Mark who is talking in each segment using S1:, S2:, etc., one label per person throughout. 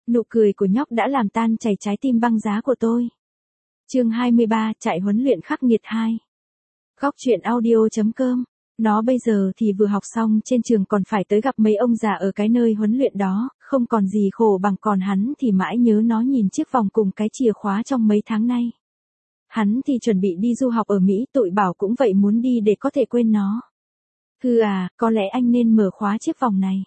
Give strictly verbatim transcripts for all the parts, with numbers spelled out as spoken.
S1: Nụ cười của nhóc đã làm tan chảy trái tim băng giá của tôi. Chương hai mươi ba, chạy huấn luyện khắc nghiệt hai. Góc truyện audio chấm com. Nó bây giờ thì vừa học xong trên trường còn phải tới gặp mấy ông già ở cái nơi huấn luyện đó, không còn gì khổ bằng, còn hắn thì mãi nhớ nó nhìn chiếc vòng cùng cái chìa khóa trong mấy tháng nay. Hắn thì chuẩn bị đi du học ở Mỹ, tụi bảo cũng vậy, muốn đi để có thể quên nó. Hừ à, có lẽ anh nên mở khóa chiếc vòng này.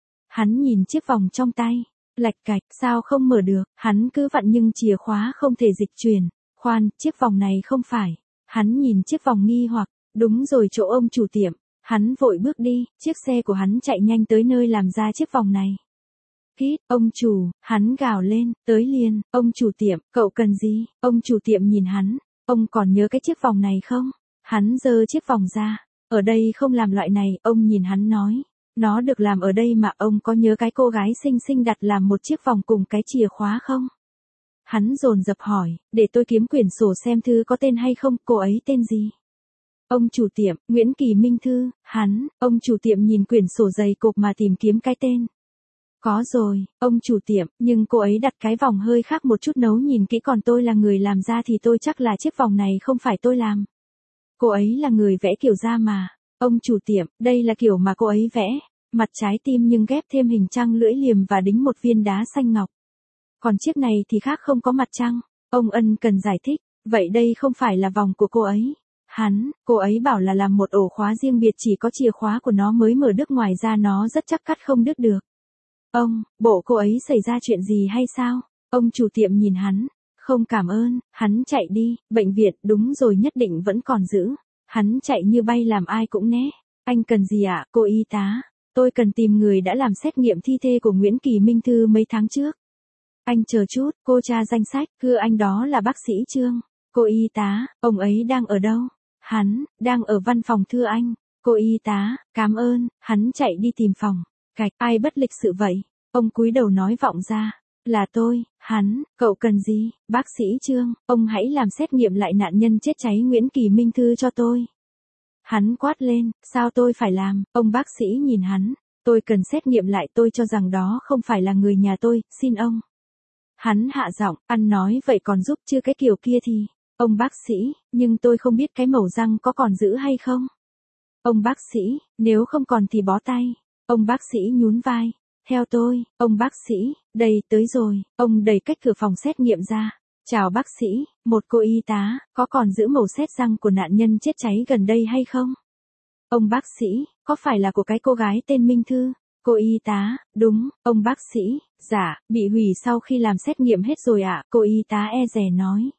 S1: Hắn nhìn chiếc vòng trong tay, lạch cạch, sao không mở được, hắn cứ vặn nhưng chìa khóa không thể dịch chuyển. Khoan, chiếc vòng này không phải. Hắn nhìn chiếc vòng nghi hoặc, đúng rồi, chỗ ông chủ tiệm. Hắn vội bước đi, chiếc xe của hắn chạy nhanh tới nơi làm ra chiếc vòng này. Hít, ông chủ, hắn gào lên, tới liền, ông chủ tiệm, cậu cần gì? Ông chủ tiệm nhìn hắn, ông còn nhớ cái chiếc vòng này không? Hắn giơ chiếc vòng ra, ở đây không làm loại này, ông nhìn hắn nói. Nó được làm ở đây mà, ông có nhớ cái cô gái xinh xinh đặt làm một chiếc vòng cùng cái chìa khóa không? Hắn dồn dập hỏi, để tôi kiếm quyển sổ xem thư có tên hay không, cô ấy tên gì? Ông chủ tiệm, Nguyễn Kỳ Minh Thư. Hắn, ông chủ tiệm nhìn quyển sổ dày cộp mà tìm kiếm cái tên. Có rồi, ông chủ tiệm, nhưng cô ấy đặt cái vòng hơi khác một chút, nấu nhìn kỹ, còn tôi là người làm ra thì tôi chắc là chiếc vòng này không phải tôi làm. Cô ấy là người vẽ kiểu da mà. Ông chủ tiệm, đây là kiểu mà cô ấy vẽ, mặt trái tim nhưng ghép thêm hình trăng lưỡi liềm và đính một viên đá xanh ngọc. Còn chiếc này thì khác, không có mặt trăng. Ông ân cần giải thích, vậy đây không phải là vòng của cô ấy. Hắn, cô ấy bảo là làm một ổ khóa riêng biệt, chỉ có chìa khóa của nó mới mở được, ngoài ra nó rất chắc cắt không đứt được. Ông, bộ cô ấy xảy ra chuyện gì hay sao? Ông chủ tiệm nhìn hắn, không cảm ơn, hắn chạy đi, bệnh viện, đúng rồi, nhất định vẫn còn giữ. Hắn chạy như bay làm ai cũng né. Anh cần gì ạ, cô y tá? Tôi cần tìm người đã làm xét nghiệm thi thể của Nguyễn Kỳ Minh Thư mấy tháng trước. Anh chờ chút, cô tra danh sách, thưa anh, đó là bác sĩ Trương. Cô y tá, ông ấy đang ở đâu? Hắn, đang ở văn phòng thưa anh. Cô y tá, cảm ơn, hắn chạy đi tìm phòng. Cạch, ai bất lịch sự vậy? Ông cúi đầu nói vọng ra. Là tôi. Hắn, cậu cần gì? Bác sĩ Trương, ông hãy làm xét nghiệm lại nạn nhân chết cháy Nguyễn Kỳ Minh Thư cho tôi. Hắn quát lên, sao tôi phải làm? Ông bác sĩ nhìn hắn, tôi cần xét nghiệm lại, tôi cho rằng đó không phải là người nhà tôi, xin ông. Hắn hạ giọng, ăn nói vậy còn giúp chưa, cái kiểu kia thì. Ông bác sĩ, nhưng tôi không biết cái mẩu răng có còn giữ hay không. Ông bác sĩ, nếu không còn thì bó tay. Ông bác sĩ nhún vai. Theo tôi, ông bác sĩ, đây, tới rồi. Ông đẩy cách cửa phòng xét nghiệm ra. Chào bác sĩ, một cô y tá, có còn giữ màu xét răng của nạn nhân chết cháy gần đây hay không? Ông bác sĩ, có phải là của cái cô gái tên Minh Thư? Cô y tá, đúng. Ông bác sĩ, dạ, bị hủy sau khi làm xét nghiệm hết rồi ạ. Cô y tá e dè nói.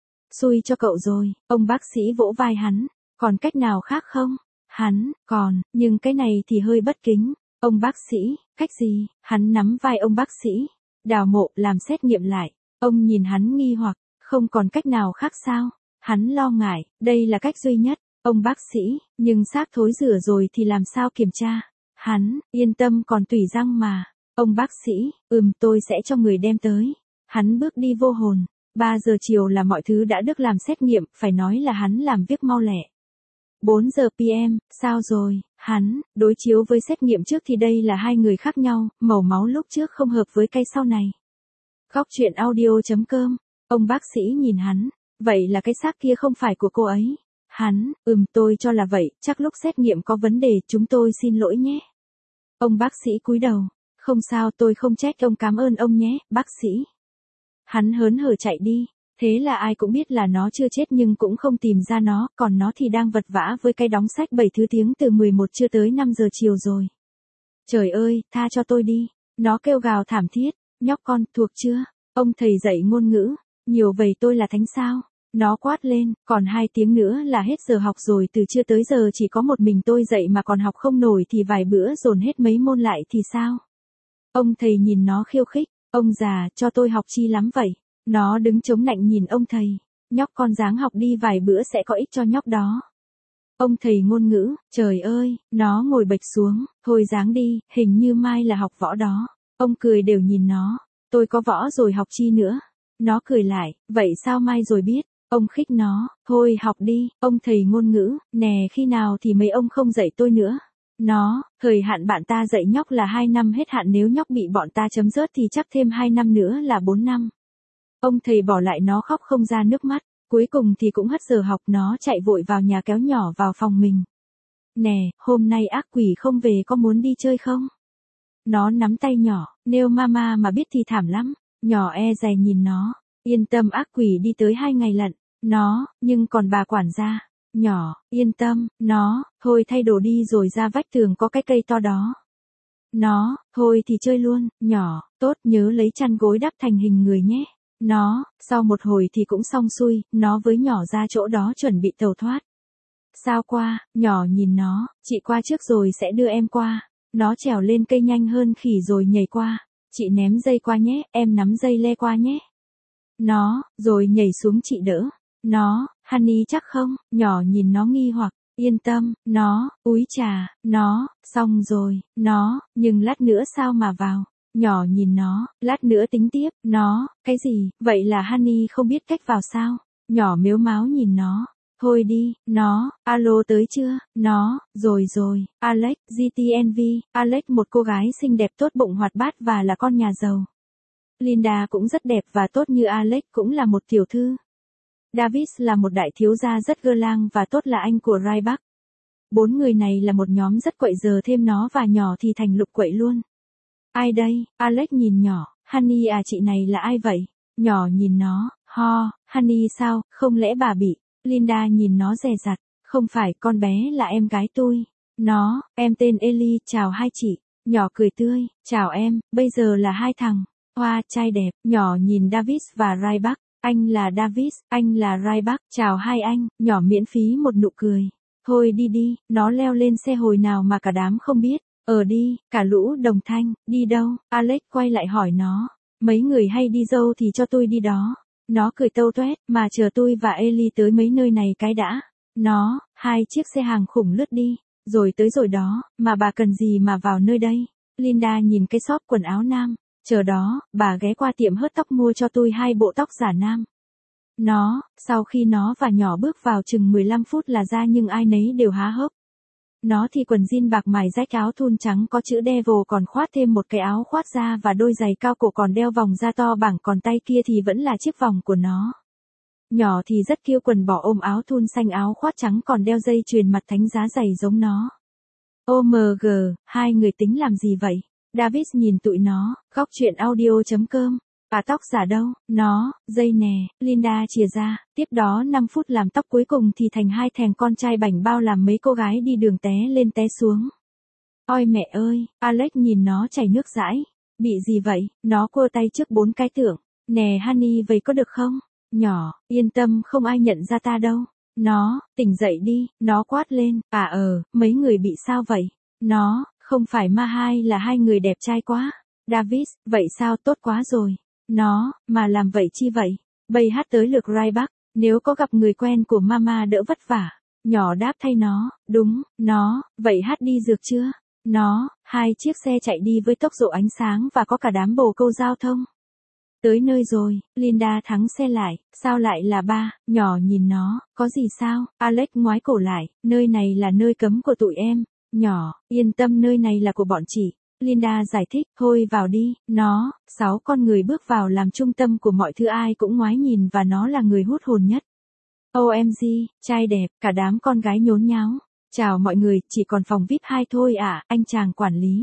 S1: Xui cho cậu rồi. Ông bác sĩ vỗ vai hắn. Còn cách nào khác không? Hắn, còn, nhưng cái này thì hơi bất kính. Ông bác sĩ, cách gì? Hắn nắm vai ông bác sĩ. Đào mộ, làm xét nghiệm lại. Ông nhìn hắn nghi hoặc, không còn cách nào khác sao? Hắn lo ngại, đây là cách duy nhất. Ông bác sĩ, nhưng xác thối rửa rồi thì làm sao kiểm tra? Hắn, yên tâm, còn tủy răng mà. Ông bác sĩ, ừm, tôi sẽ cho người đem tới. Hắn bước đi vô hồn. ba giờ chiều là mọi thứ đã được làm xét nghiệm, phải nói là hắn làm việc mau lẹ. bốn giờ pê em, sao rồi? Hắn, đối chiếu với xét nghiệm trước thì đây là hai người khác nhau, màu máu lúc trước không hợp với cái sau này. Góc truyện audio chấm com. Ông bác sĩ nhìn hắn, vậy là cái xác kia không phải của cô ấy. Hắn, ừm, tôi cho là vậy, chắc lúc xét nghiệm có vấn đề, chúng tôi xin lỗi nhé. Ông bác sĩ cúi đầu, không sao, tôi không trách ông, cảm ơn ông nhé, bác sĩ. Hắn hớn hở chạy đi, thế là ai cũng biết là nó chưa chết nhưng cũng không tìm ra nó, còn nó thì đang vật vã với cái đóng sách bảy thứ tiếng từ mười một trưa tới năm giờ chiều rồi. Trời ơi, tha cho tôi đi, nó kêu gào thảm thiết, nhóc con, thuộc chưa? Ông thầy dạy ngôn ngữ, nhiều vậy tôi là thánh sao? Nó quát lên, còn hai tiếng nữa là hết giờ học rồi, từ trưa tới giờ chỉ có một mình tôi dạy mà còn học không nổi thì vài bữa dồn hết mấy môn lại thì sao? Ông thầy nhìn nó khiêu khích, ông già, cho tôi học chi lắm vậy? Nó đứng chống nạnh nhìn ông thầy, nhóc con ráng học đi, vài bữa sẽ có ích cho nhóc đó. Ông thầy ngôn ngữ, trời ơi, nó ngồi bệch xuống, thôi ráng đi, hình như mai là học võ đó. Ông cười đều nhìn nó, tôi có võ rồi học chi nữa. Nó cười lại, vậy sao mai rồi biết? Ông khích nó, thôi học đi, ông thầy ngôn ngữ, nè khi nào thì mấy ông không dạy tôi nữa. Nó, thời hạn bạn ta dạy nhóc là hai năm, hết hạn nếu nhóc bị bọn ta chấm rớt thì chắc thêm hai năm nữa là bốn năm. Ông thầy bỏ lại nó khóc không ra nước mắt, cuối cùng thì cũng hết giờ học, nó chạy vội vào nhà kéo nhỏ vào phòng mình. Nè, hôm nay ác quỷ không về, có muốn đi chơi không? Nó nắm tay nhỏ, nếu mama mà biết thì thảm lắm. Nhỏ e dè nhìn nó, yên tâm, ác quỷ đi tới hai ngày lận. Nó, nhưng còn bà quản gia. Nhỏ, yên tâm, nó, thôi thay đồ đi rồi ra vách tường có cái cây to đó. Nó, thôi thì chơi luôn. Nhỏ, tốt, nhớ lấy chăn gối đắp thành hình người nhé. Nó, sau một hồi thì cũng xong xuôi, nó với nhỏ ra chỗ đó chuẩn bị tàu thoát. Sao qua, nhỏ nhìn nó, chị qua trước rồi sẽ đưa em qua. Nó trèo lên cây nhanh hơn khỉ rồi nhảy qua. Chị ném dây qua nhé, em nắm dây le qua nhé. Nó, rồi nhảy xuống chị đỡ. Nó, Honey chắc không? Nhỏ nhìn nó nghi hoặc, yên tâm, nó, úi chà, nó, xong rồi, nó, nhưng lát nữa sao mà vào? Nhỏ nhìn nó, lát nữa tính tiếp. Nó, cái gì, vậy là Honey không biết cách vào sao? Nhỏ mếu máo nhìn nó. Thôi đi, nó, alo tới chưa? Nó, rồi rồi, Alex, giê tê en vê, Alex một cô gái xinh đẹp tốt bụng hoạt bát và là con nhà giàu. Linda cũng rất đẹp và tốt như Alex, cũng là một tiểu thư. Davis là một đại thiếu gia rất gơ lang và tốt, là anh của Ryback. Bốn người này là một nhóm rất quậy, giờ thêm nó và nhỏ thì thành lục quậy luôn. Ai đây? Alex nhìn nhỏ, Honey à, chị này là ai vậy? Nhỏ nhìn nó, ho, Honey sao, không lẽ bà bị? Linda nhìn nó dè dặt, không phải, con bé là em gái tôi. Nó, em tên Ellie, chào hai chị. Nhỏ cười tươi, chào em, bây giờ là hai thằng. Hoa, trai đẹp. Nhỏ nhìn Davis và Ryback, anh là Davis, anh là Ryback, chào hai anh. Nhỏ miễn phí một nụ cười. Thôi đi đi, nó leo lên xe hồi nào mà cả đám không biết. Ờ đi, cả lũ đồng thanh. Đi đâu? Alex quay lại hỏi nó. Mấy người hay đi dâu thì cho tôi đi đó. Nó cười tâu toét, mà chờ tôi và Ellie tới mấy nơi này cái đã. Nó, hai chiếc xe hàng khủng lướt đi, rồi tới rồi đó, mà bà cần gì mà vào nơi đây? Linda nhìn cái shop quần áo nam, chờ đó, bà ghé qua tiệm hớt tóc mua cho tôi hai bộ tóc giả nam. Nó, sau khi nó và nhỏ bước vào chừng mười lăm phút là ra, nhưng ai nấy đều há hốc. Nó thì quần jean bạc mài rách, áo thun trắng có chữ Devil, còn khoác thêm một cái áo khoác da và đôi giày cao cổ, còn đeo vòng da to bảng, còn tay kia thì vẫn là chiếc vòng của nó. Nhỏ thì rất kiêu, quần bò ôm áo thun xanh, áo khoác trắng, còn đeo dây chuyền mặt thánh giá giày giống nó. ô em giê, hai người tính làm gì vậy? Davis nhìn tụi nó, góc chuyện audio chấm com. À, tóc giả đâu? Nó, dây nè, Linda chìa ra, tiếp đó năm phút làm tóc cuối cùng thì thành hai thằng con trai bảnh bao, làm mấy cô gái đi đường té lên té xuống. Ôi mẹ ơi, Alex nhìn nó chảy nước dãi. Bị gì vậy? Nó quơ tay trước bốn cái tượng. Nè Honey, vậy có được không? Nhỏ, yên tâm, không ai nhận ra ta đâu. Nó, tỉnh dậy đi, nó quát lên. À ờ, mấy người bị sao vậy? Nó, không phải ma hai là hai người đẹp trai quá. Davis, vậy sao, tốt quá rồi. Nó, mà làm vậy chi vậy? Bây hát tới lượt Ryback, nếu có gặp người quen của mama đỡ vất vả. Nhỏ đáp thay nó, đúng, nó, vậy hát đi dược chưa? Nó, hai chiếc xe chạy đi với tốc độ ánh sáng và có cả đám bồ câu giao thông. Tới nơi rồi, Linda thắng xe lại, sao lại là ba? Nhỏ nhìn nó, có gì sao? Alex ngoái cổ lại, nơi này là nơi cấm của tụi em. Nhỏ, yên tâm, nơi này là của bọn chị. Linda giải thích, thôi vào đi. Nó, sáu con người bước vào làm trung tâm của mọi thứ, ai cũng ngoái nhìn và nó là người hút hồn nhất. ô em giê, trai đẹp, cả đám con gái nhốn nháo. Chào mọi người, chỉ còn phòng vi ai pi hai thôi à, anh chàng quản lý.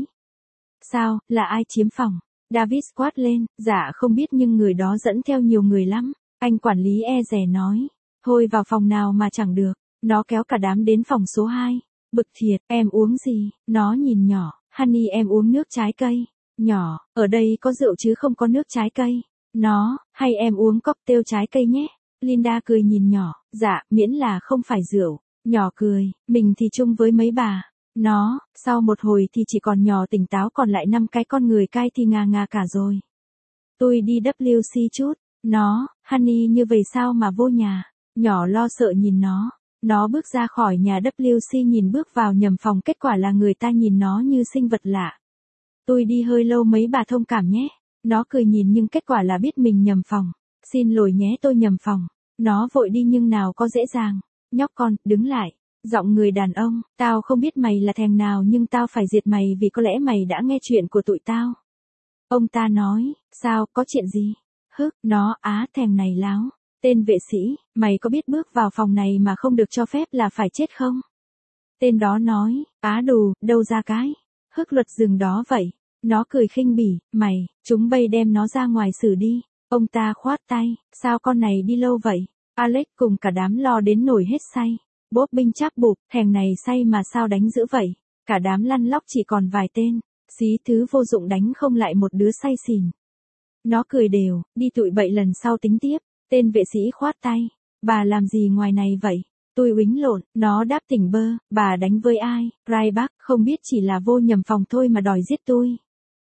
S1: Sao, là ai chiếm phòng? Davis quát lên, dạ không biết, nhưng người đó dẫn theo nhiều người lắm. Anh quản lý e dè nói. Thôi vào phòng nào mà chẳng được. Nó kéo cả đám đến phòng số hai. Bực thiệt, em uống gì? Nó nhìn nhỏ, Honey em uống nước trái cây. Nhỏ, ở đây có rượu chứ không có nước trái cây. Nó, hay em uống cocktail trái cây nhé. Linda cười nhìn nhỏ, dạ, miễn là không phải rượu. Nhỏ cười, mình thì chung với mấy bà. Nó, sau một hồi thì chỉ còn nhỏ tỉnh táo, còn lại năm cái con người cai thì ngà ngà cả rồi. Tôi đi vê kép xê chút. Nó, Honey như vậy sao mà vô nhà? Nhỏ lo sợ nhìn nó. Nó bước ra khỏi nhà vê kép xê, nhìn bước vào nhầm phòng, kết quả là người ta nhìn nó như sinh vật lạ. Tôi đi hơi lâu, mấy bà thông cảm nhé. Nó cười nhìn nhưng kết quả là biết mình nhầm phòng. Xin lỗi nhé, tôi nhầm phòng. Nó vội đi nhưng nào có dễ dàng. Nhóc con, đứng lại. Giọng người đàn ông, tao không biết mày là thằng nào nhưng tao phải diệt mày vì có lẽ mày đã nghe chuyện của tụi tao. Ông ta nói, sao, có chuyện gì? Hức, nó, á, thằng này láo. Tên vệ sĩ, mày có biết bước vào phòng này mà không được cho phép là phải chết không? Tên đó nói, á đù, đâu ra cái. Hức luật rừng đó vậy. Nó cười khinh bỉ, mày, chúng bay đem nó ra ngoài xử đi. Ông ta khoát tay, sao con này đi lâu vậy? Alex cùng cả đám lo đến nổi hết say. Bốp binh cháp bụp, thằng này say mà sao đánh dữ vậy? Cả đám lăn lóc chỉ còn vài tên. Xí thứ vô dụng đánh không lại một đứa say xỉn. Nó cười đều, đi tụi bậy lần sau tính tiếp. Tên vệ sĩ khoát tay. Bà làm gì ngoài này vậy? Tôi uýnh lộn, nó đáp tỉnh bơ, bà đánh với ai? Ryback, không biết chỉ là vô nhầm phòng thôi mà đòi giết tôi.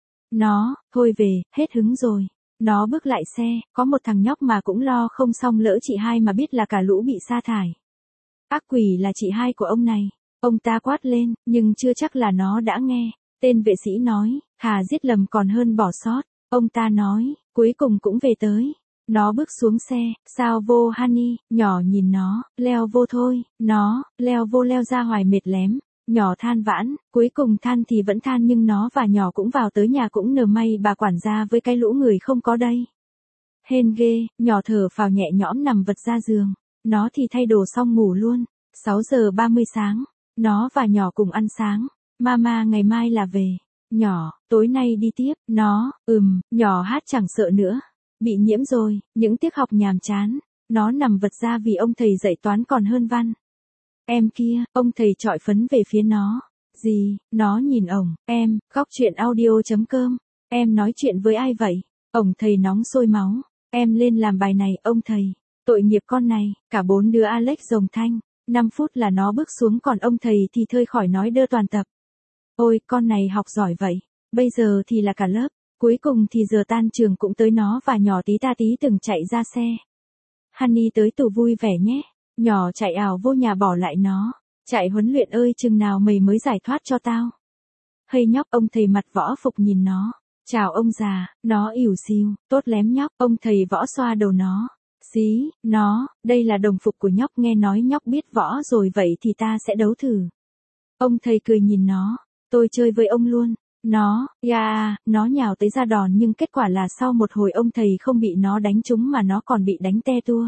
S1: Nó, thôi về, hết hứng rồi. Nó bước lại xe, có một thằng nhóc mà cũng lo không xong lỡ chị hai mà biết là cả lũ bị sa thải. Ác quỷ là chị hai của ông này. Ông ta quát lên, nhưng chưa chắc là nó đã nghe. Tên vệ sĩ nói, thà giết lầm còn hơn bỏ sót. Ông ta nói, cuối cùng cũng về tới. Nó bước xuống xe, sao vô Honey, nhỏ nhìn nó, leo vô thôi, nó, leo vô leo ra hoài mệt lém. Nhỏ than vãn, cuối cùng than thì vẫn than nhưng nó và nhỏ cũng vào tới nhà cũng nờ may bà quản gia với cái lũ người không có đây. Hên ghê, nhỏ thở phào nhẹ nhõm nằm vật ra giường. Nó thì thay đồ xong ngủ luôn. sáu giờ ba mươi sáng, nó và nhỏ cùng ăn sáng. Mama ngày mai là về. Nhỏ, tối nay đi tiếp. Nó, ừm, nhỏ hát chẳng sợ nữa. Bị nhiễm rồi, những tiết học nhàm chán. Nó nằm vật ra vì ông thầy dạy toán còn hơn văn. Em kia, ông thầy chọi phấn về phía nó. Gì, nó nhìn ổng, em, góc chuyện audio chấm com. Em nói chuyện với ai vậy? Ổng thầy nóng sôi máu. Em lên làm bài này, ông thầy. Tội nghiệp con này, cả bốn đứa Alex rồng thanh. năm phút là nó bước xuống còn ông thầy thì thơi khỏi nói đơ toàn tập. Ôi, con này học giỏi vậy. Bây giờ thì là cả lớp. Cuối cùng thì giờ tan trường cũng tới nó và nhỏ tí ta tí từng chạy ra xe. Honey tới tù vui vẻ nhé. Nhỏ chạy ảo vô nhà bỏ lại nó. Chạy huấn luyện ơi chừng nào mày mới giải thoát cho tao. Hơi nhóc ông thầy mặt võ phục nhìn nó. Chào ông già, nó ỉu xìu, tốt lém nhóc, ông thầy võ xoa đầu nó. Xí, nó, đây là đồng phục của nhóc nghe nói nhóc biết võ rồi vậy thì ta sẽ đấu thử. Ông thầy cười nhìn nó, tôi chơi với ông luôn. Nó, yeah, nó nhào tới ra đòn nhưng kết quả là sau một hồi ông thầy không bị nó đánh trúng mà nó còn bị đánh te tua.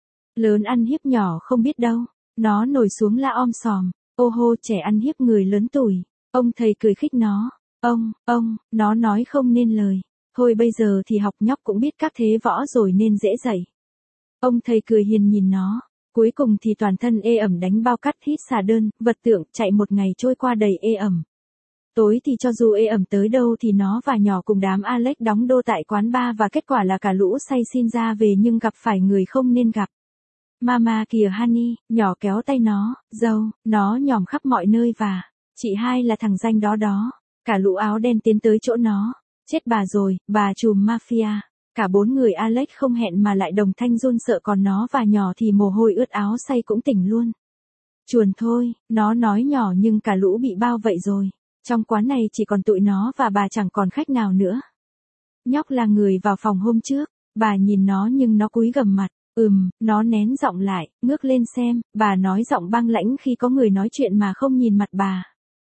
S1: Lớn ăn hiếp nhỏ không biết đâu. Nó nổi xuống la om sòm. Ô hô trẻ ăn hiếp người lớn tuổi. Ông thầy cười khích nó. Ông, ông, nó nói không nên lời. Thôi bây giờ thì học nhóc cũng biết các thế võ rồi nên dễ dạy. Ông thầy cười hiền nhìn nó. Cuối cùng thì toàn thân ê ẩm đánh bao cắt hít xà đơn, vật tượng chạy một ngày trôi qua đầy ê ẩm. Tối thì cho dù ê ẩm tới đâu thì nó và nhỏ cùng đám Alex đóng đô tại quán bar và kết quả là cả lũ say xin ra về nhưng gặp phải người không nên gặp. Mama kìa Honey, nhỏ kéo tay nó, dâu, nó nhòm khắp mọi nơi và, chị hai là thằng danh đó đó. Cả lũ áo đen tiến tới chỗ nó. Chết bà rồi, bà trùm mafia. Cả bốn người Alex không hẹn mà lại đồng thanh run sợ còn nó và nhỏ thì mồ hôi ướt áo say cũng tỉnh luôn. Chuồn thôi, nó nói nhỏ nhưng cả lũ bị bao vậy rồi. Trong quán này chỉ còn tụi nó và bà chẳng còn khách nào nữa. Nhóc là người vào phòng hôm trước, bà nhìn nó nhưng nó cúi gằm mặt. Ừm, nó nén giọng lại, ngước lên xem, bà nói giọng băng lãnh khi có người nói chuyện mà không nhìn mặt bà.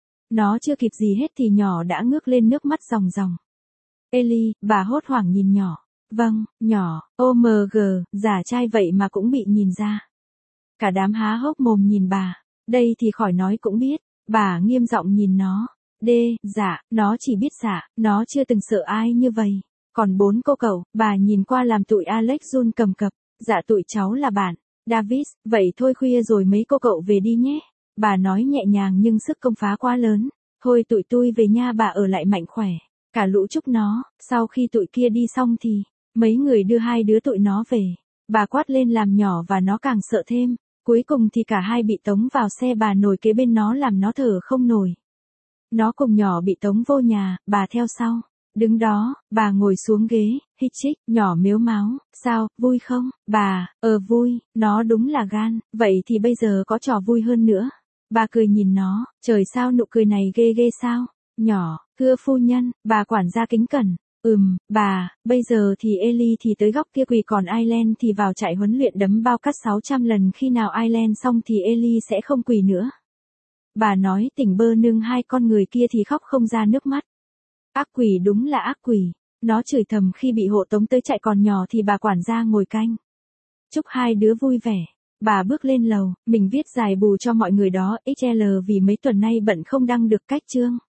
S1: Nó chưa kịp gì hết thì nhỏ đã ngước lên nước mắt ròng ròng. Ellie, bà hốt hoảng nhìn nhỏ. Vâng, nhỏ, ô mờ gờ, giả trai vậy mà cũng bị nhìn ra. Cả đám há hốc mồm nhìn bà, đây thì khỏi nói cũng biết, bà nghiêm giọng nhìn nó. Đê, dạ, nó chỉ biết dạ, nó chưa từng sợ ai như vậy. Còn bốn cô cậu, bà nhìn qua làm tụi Alex run cầm cập. Dạ tụi cháu là bạn. Davis, vậy thôi khuya rồi mấy cô cậu về đi nhé. Bà nói nhẹ nhàng nhưng sức công phá quá lớn. Thôi tụi tôi về nha bà ở lại mạnh khỏe. Cả lũ chúc nó, sau khi tụi kia đi xong thì, mấy người đưa hai đứa tụi nó về. Bà quát lên làm nhỏ và nó càng sợ thêm. Cuối cùng thì cả hai bị tống vào xe bà nổi kế bên nó làm nó thở không nổi. Nó cùng nhỏ bị tống vô nhà, bà theo sau. Đứng đó, bà ngồi xuống ghế, hít chích, nhỏ mếu máo, sao, vui không? Bà, ờ vui, nó đúng là gan, vậy thì bây giờ có trò vui hơn nữa. Bà cười nhìn nó, trời sao nụ cười này ghê ghê sao? Nhỏ, thưa phu nhân, bà quản gia kính cẩn. Ừm, bà, bây giờ thì Ellie thì tới góc kia quỳ còn Ireland thì vào trại huấn luyện đấm bao cắt sáu trăm lần, khi nào Ireland xong thì Ellie sẽ không quỳ nữa. Bà nói tỉnh bơ nương hai con người kia thì khóc không ra nước mắt. Ác quỷ, đúng là ác quỷ. Nó chửi thầm khi bị hộ tống tới trại còn nhỏ thì bà quản gia ngồi canh. Chúc hai đứa vui vẻ. Bà bước lên lầu, mình viết giải bù cho mọi người đó, ích lờ vì mấy tuần nay bận không đăng được cách chương.